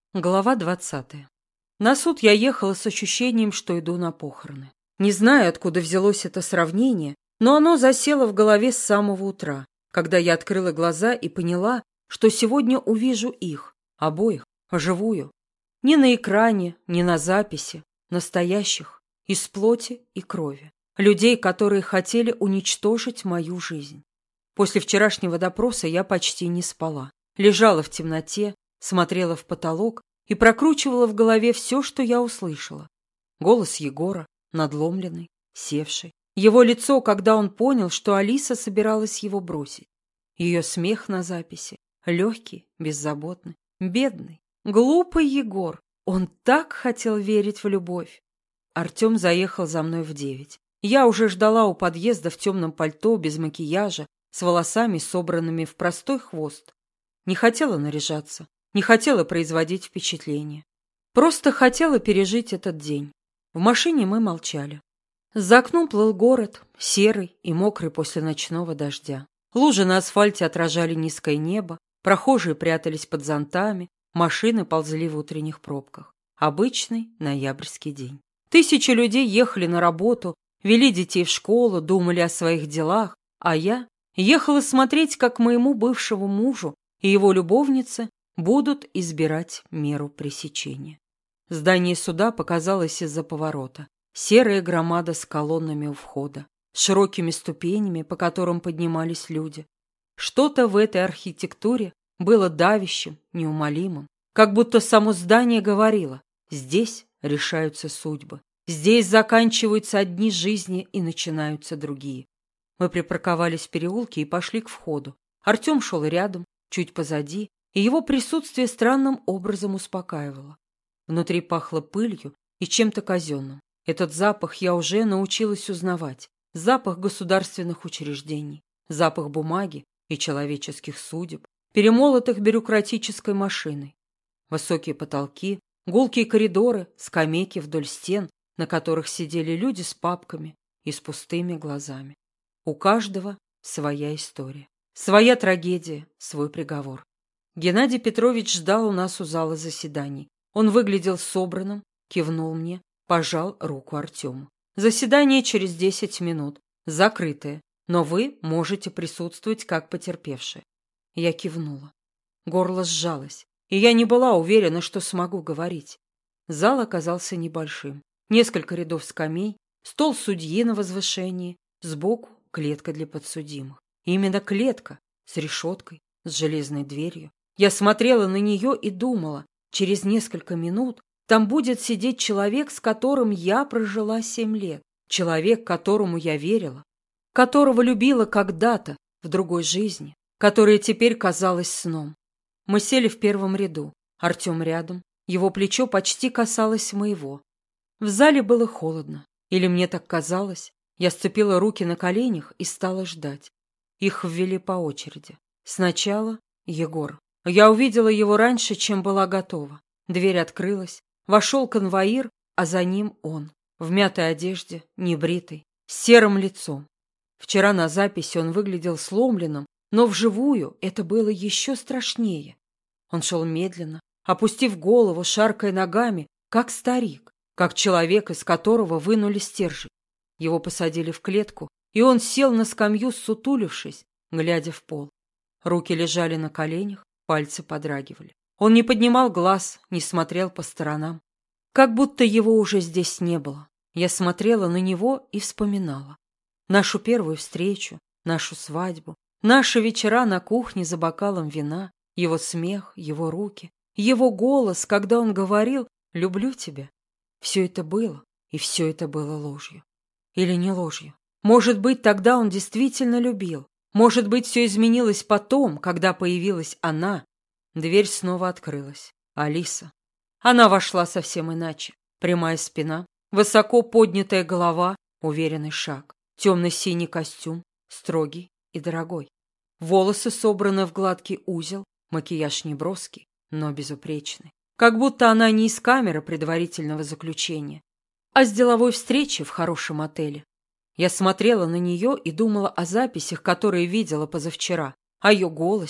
Глава 20. На суд я ехала с ощущением, что иду на похороны. Не знаю, откуда взялось это сравнение, но оно засело в голове с самого утра, когда я открыла глаза и поняла, что сегодня увижу их, обоих, вживую. Не на экране, не на записи, настоящих, из плоти и крови. Людей, которые хотели уничтожить мою жизнь. После вчерашнего допроса я почти не спала. Лежала в темноте, смотрела в потолок и прокручивала в голове все, что я услышала. Голос Егора, надломленный, севший. Его лицо, когда он понял, что Алиса собиралась его бросить. Ее смех на записи. Легкий, беззаботный, бедный, глупый Егор. Он так хотел верить в любовь. Артем заехал за мной в 9. Я уже ждала у подъезда в темном пальто, без макияжа, с волосами, собранными в простой хвост. Не хотела наряжаться. Не хотела производить впечатление. Просто хотела пережить этот день. В машине мы молчали. За окном плыл город, серый и мокрый после ночного дождя. Лужи на асфальте отражали низкое небо, прохожие прятались под зонтами, машины ползли в утренних пробках. Обычный ноябрьский день. Тысячи людей ехали на работу, вели детей в школу, думали о своих делах, а я ехала смотреть, как моему бывшему мужу и его любовнице будут избирать меру пресечения. Здание суда показалось из-за поворота. Серая громада с колоннами у входа, с широкими ступенями, по которым поднимались люди. Что-то в этой архитектуре было давящим, неумолимым, как будто само здание говорило: здесь решаются судьбы, здесь заканчиваются одни жизни и начинаются другие. Мы припарковались в переулке и пошли к входу. Артем шел рядом, чуть позади, и его присутствие странным образом успокаивало. Внутри пахло пылью и чем-то казенным. Этот запах я уже научилась узнавать. Запах государственных учреждений, запах бумаги и человеческих судеб, перемолотых бюрократической машиной. Высокие потолки, гулкие коридоры, скамейки вдоль стен, на которых сидели люди с папками и с пустыми глазами. У каждого своя история, своя трагедия, свой приговор. Геннадий Петрович ждал у нас у зала заседаний. Он выглядел собранным, кивнул мне, пожал руку Артему. Заседание через 10 минут, закрытое, но вы можете присутствовать как потерпевшие. Я кивнула. Горло сжалось, и я не была уверена, что смогу говорить. Зал оказался небольшим. Несколько рядов скамей, стол судьи на возвышении, сбоку клетка для подсудимых. И именно клетка с решеткой, с железной дверью. Я смотрела на нее и думала, через несколько минут там будет сидеть человек, с которым я прожила 7 лет. Человек, которому я верила, которого любила когда-то в другой жизни, которая теперь казалась сном. Мы сели в первом ряду, Артем рядом, его плечо почти касалось моего. В зале было холодно, или мне так казалось. Я сцепила руки на коленях и стала ждать. Их ввели по очереди. Сначала Егор. Я увидела его раньше, чем была готова. Дверь открылась, вошел конвоир, а за ним он, в мятой одежде, небритый, с серым лицом. Вчера на записи он выглядел сломленным, но вживую это было еще страшнее. Он шел медленно, опустив голову, шаркая ногами, как старик, как человек, из которого вынули стержень. Его посадили в клетку, и он сел на скамью, сутулившись, глядя в пол. Руки лежали на коленях, пальцы подрагивали. Он не поднимал глаз, не смотрел по сторонам. Как будто его уже здесь не было. Я смотрела на него и вспоминала. Нашу первую встречу, нашу свадьбу, наши вечера на кухне за бокалом вина, его смех, его руки, его голос, когда он говорил «люблю тебя». Все это было, и все это было ложью. Или не ложью. Может быть, тогда он действительно любил. Может быть, все изменилось потом, когда появилась она. Дверь снова открылась. Алиса. Она вошла совсем иначе. Прямая спина, высоко поднятая голова, уверенный шаг. Темно-синий костюм, строгий и дорогой. Волосы собраны в гладкий узел, макияж неброский, но безупречный. Как будто она не из камеры предварительного заключения, а с деловой встречи в хорошем отеле. Я смотрела на нее и думала о записях, которые видела позавчера, о ее голосе,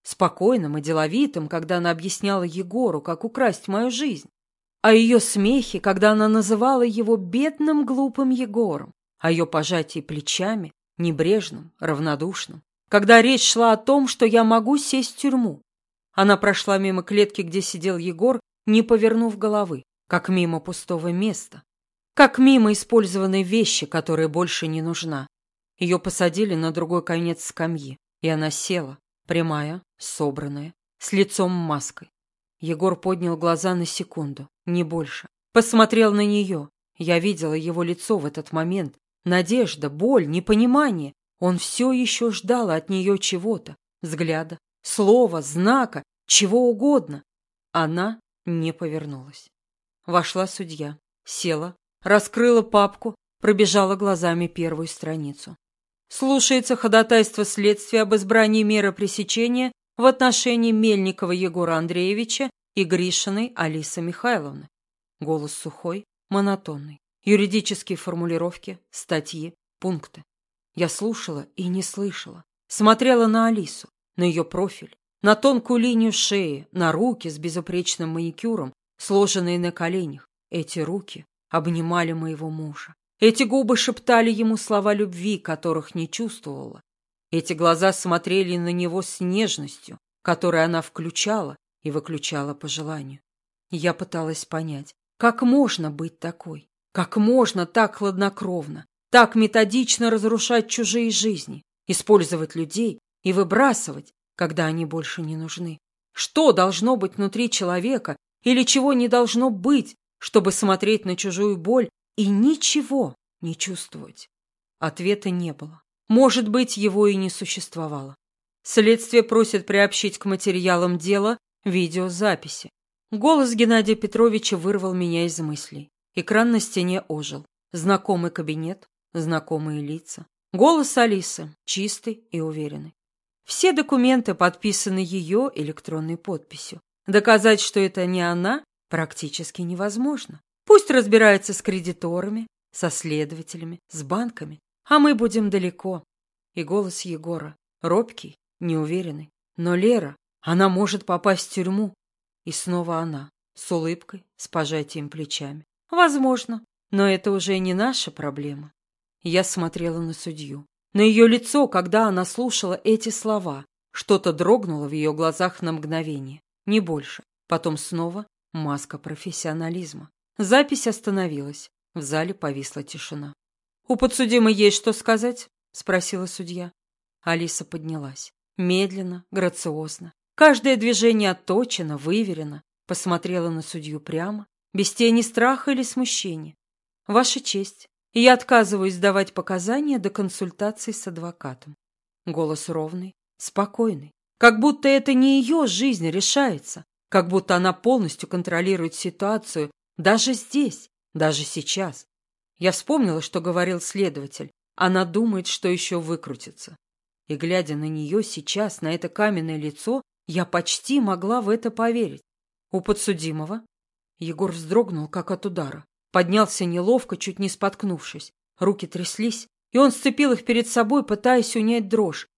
спокойным и деловитым, когда она объясняла Егору, как украсть мою жизнь, о ее смехе, когда она называла его бедным глупым Егором, о ее пожатии плечами, небрежным, равнодушным, когда речь шла о том, что я могу сесть в тюрьму. Она прошла мимо клетки, где сидел Егор, не повернув головы, как мимо пустого места, как мимо использованной вещи, которая больше не нужна. Ее посадили на другой конец скамьи, и она села, прямая, собранная, с лицом маской. Егор поднял глаза на секунду, не больше. Посмотрел на нее. Я видела его лицо в этот момент. Надежда, боль, непонимание. Он все еще ждал от нее чего-то. Взгляда, слова, знака, чего угодно. Она не повернулась. Вошла судья, села, раскрыла папку, пробежала глазами первую страницу. Слушается ходатайство следствия об избрании меры пресечения в отношении Мельникова Егора Андреевича и Гришиной Алисы Михайловны. Голос сухой, монотонный. Юридические формулировки, статьи, пункты. Я слушала и не слышала. Смотрела на Алису, на ее профиль, на тонкую линию шеи, на руки с безупречным маникюром, сложенные на коленях. Эти руки обнимали моего мужа. Эти губы шептали ему слова любви, которых не чувствовала. Эти глаза смотрели на него с нежностью, которую она включала и выключала по желанию. Я пыталась понять, как можно быть такой, как можно так хладнокровно, так методично разрушать чужие жизни, использовать людей и выбрасывать, когда они больше не нужны. Что должно быть внутри человека или чего не должно быть, чтобы смотреть на чужую боль и ничего не чувствовать? Ответа не было. Может быть, его и не существовало. Следствие просит приобщить к материалам дела видеозаписи. Голос Геннадия Петровича вырвал меня из мыслей. Экран на стене ожил. Знакомый кабинет, знакомые лица. Голос Алисы, чистый и уверенный. Все документы подписаны ее электронной подписью. Доказать, что это не она, практически невозможно. Пусть разбирается с кредиторами, со следователями, с банками, а мы будем далеко. И голос Егора, робкий, неуверенный. Но Лера, она может попасть в тюрьму. И снова она, с улыбкой, с пожатием плечами. Возможно, но это уже не наша проблема. Я смотрела на судью. На ее лицо, когда она слушала эти слова. Что-то дрогнуло в ее глазах на мгновение. Не больше. Потом снова маска профессионализма. Запись остановилась. В зале повисла тишина. «У подсудимой есть что сказать?» — спросила судья. Алиса поднялась. Медленно, грациозно. Каждое движение отточено, выверено. Посмотрела на судью прямо, без тени страха или смущения. «Ваша честь, я отказываюсь давать показания до консультации с адвокатом». Голос ровный, спокойный. Как будто это не ее жизнь решается. Как будто она полностью контролирует ситуацию даже здесь, даже сейчас. Я вспомнила, что говорил следователь. Она думает, что еще выкрутится. И, глядя на нее сейчас, на это каменное лицо, я почти могла в это поверить. У подсудимого Егор вздрогнул, как от удара. Поднялся неловко, чуть не споткнувшись. Руки тряслись, и он сцепил их перед собой, пытаясь унять дрожь.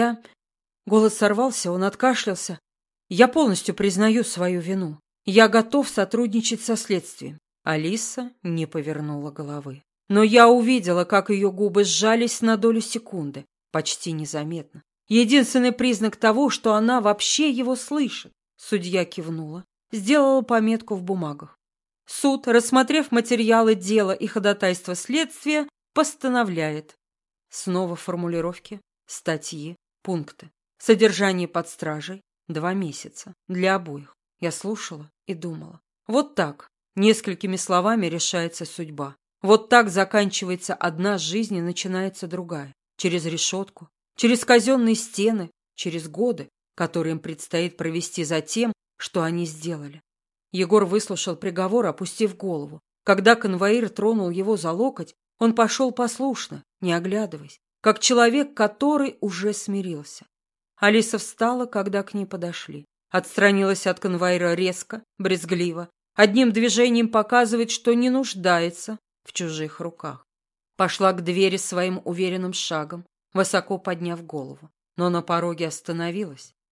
Голос сорвался, он откашлялся. «Я полностью признаю свою вину. Я готов сотрудничать со следствием». Алиса не повернула головы. Но я увидела, как ее губы сжались на долю секунды, почти незаметно. Единственный признак того, что она вообще его слышит. Судья кивнула, сделала пометку в бумагах. Суд, рассмотрев материалы дела и ходатайство следствия, постановляет. Снова формулировки, статьи, пункты. Содержание под стражей 2 месяца. Для обоих. Я слушала и думала. Вот так, несколькими словами решается судьба. Вот так заканчивается одна жизнь и начинается другая. Через решетку, через казенные стены, через годы, которые им предстоит провести за тем, что они сделали. Егор выслушал приговор, опустив голову. Когда конвоир тронул его за локоть, он пошел послушно, не оглядываясь, как человек, который уже смирился. Алиса встала, когда к ней подошли. Отстранилась от конвоира резко, брезгливо, одним движением показывает, что не нуждается в чужих руках. Пошла к двери своим уверенным шагом, высоко подняв голову, но на пороге остановилась,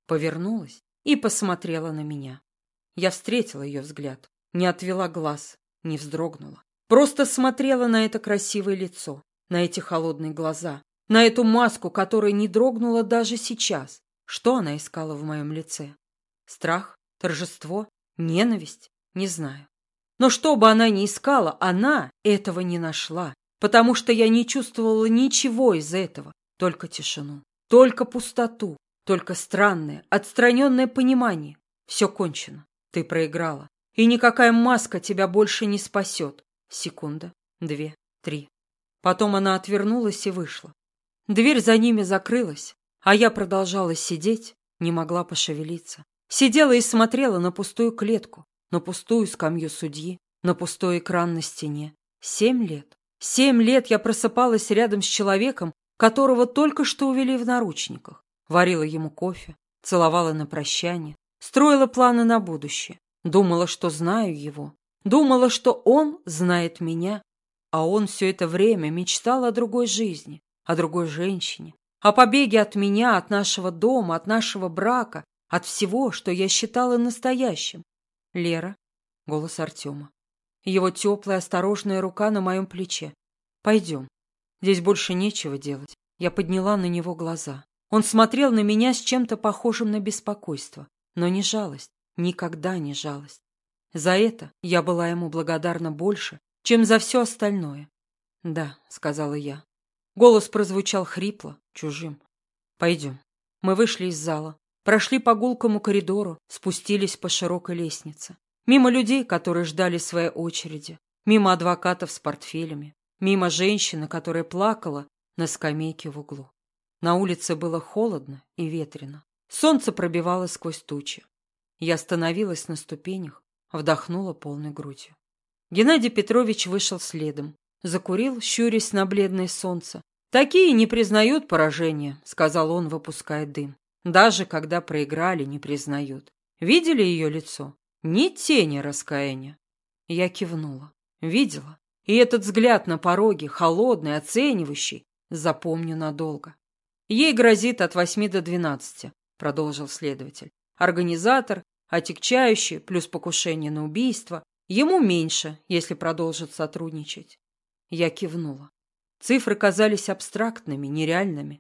повернулась и посмотрела на меня. Я встретила ее взгляд, не отвела глаз, не вздрогнула. Просто смотрела на это красивое лицо, на эти холодные глаза, на эту маску, которая не дрогнула даже сейчас. Что она искала в моем лице? Страх? Торжество? Ненависть? Не знаю. Но что бы она ни искала, она этого не нашла, потому что я не чувствовала ничего из этого, только тишину, только пустоту, только странное, отстраненное понимание. Все кончено, ты проиграла, и никакая маска тебя больше не спасет. Секунда, 2, 3. Потом она отвернулась и вышла. Дверь за ними закрылась, а я продолжала сидеть, не могла пошевелиться. Сидела и смотрела на пустую клетку, на пустую скамью судьи, на пустой экран на стене. 7 лет. 7 лет я просыпалась рядом с человеком, которого только что увели в наручниках. Варила ему кофе, целовала на прощание, строила планы на будущее. Думала, что знаю его. Думала, что он знает меня. А он все это время мечтал о другой жизни, о другой женщине, о побеге от меня, от нашего дома, от нашего брака, от всего, что я считала настоящим. «Лера», — голос Артема. Его теплая, осторожная рука на моем плече. «Пойдем. Здесь больше нечего делать». Я подняла на него глаза. Он смотрел на меня с чем-то похожим на беспокойство, но не жалость, никогда не жалость. За это я была ему благодарна больше, чем за все остальное. «Да», — сказала я. Голос прозвучал хрипло, чужим. «Пойдем». Мы вышли из зала, прошли по гулкому коридору, спустились по широкой лестнице. Мимо людей, которые ждали своей очереди, мимо адвокатов с портфелями, мимо женщины, которая плакала на скамейке в углу. На улице было холодно и ветрено. Солнце пробивалось сквозь тучи. Я остановилась на ступенях, вдохнула полной грудью. Геннадий Петрович вышел следом, закурил, щурясь на бледное солнце. «Такие не признают поражения», — сказал он, выпуская дым. «Даже когда проиграли, не признают. Видели ее лицо? Ни тени раскаяния». Я кивнула. Видела. И этот взгляд на пороге, холодный, оценивающий, запомню надолго. «Ей грозит от 8 до 12», — продолжил следователь. «Организатор, отягчающий, плюс покушение на убийство. Ему меньше, если продолжит сотрудничать». Я кивнула. Цифры казались абстрактными, нереальными.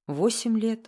8 лет,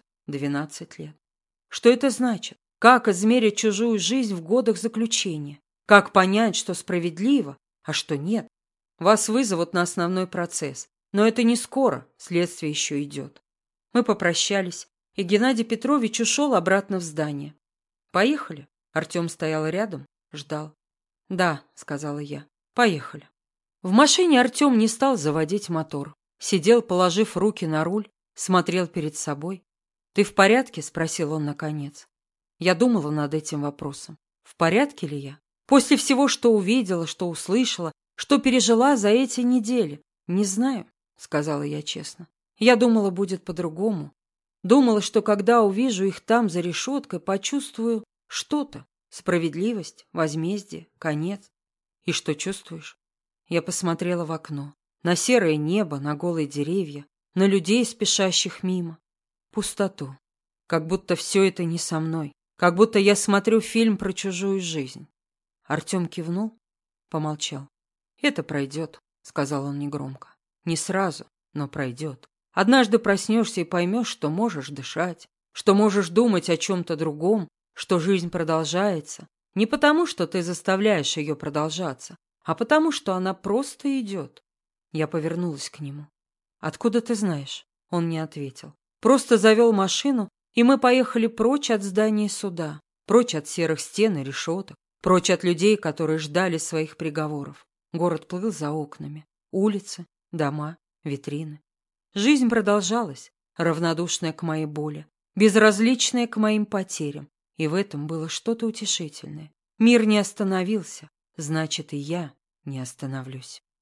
12 лет. Что это значит? Как измерить чужую жизнь в годах заключения? Как понять, что справедливо, а что нет? Вас вызовут на основной процесс, но это не скоро, следствие еще идет. Мы попрощались, и Геннадий Петрович ушел обратно в здание. «Поехали?» Артем стоял рядом, ждал. «Да», — сказала я, — «поехали». В машине Артем не стал заводить мотор. Сидел, положив руки на руль, смотрел перед собой. «Ты в порядке?» — спросил он наконец. Я думала над этим вопросом. В порядке ли я? После всего, что увидела, что услышала, что пережила за эти недели. «Не знаю», — сказала я честно. Я думала, будет по-другому. Думала, что когда увижу их там за решеткой, почувствую что-то. Справедливость, возмездие, конец. И что чувствуешь? Я посмотрела в окно. На серое небо, на голые деревья, на людей, спешащих мимо. Пустоту. Как будто все это не со мной. Как будто я смотрю фильм про чужую жизнь. Артем кивнул, помолчал. «Это пройдет», — сказал он негромко. «Не сразу, но пройдет. Однажды проснешься и поймешь, что можешь дышать, что можешь думать о чем-то другом, что жизнь продолжается. Не потому, что ты заставляешь ее продолжаться, а потому, что она просто идет». Я повернулась к нему. «Откуда ты знаешь?» Он не ответил. Просто завел машину, и мы поехали прочь от здания суда, прочь от серых стен и решеток, прочь от людей, которые ждали своих приговоров. Город плыл за окнами. Улицы, дома, витрины. Жизнь продолжалась, равнодушная к моей боли, безразличная к моим потерям. И в этом было что-то утешительное. Мир не остановился, значит, и я не остановлюсь.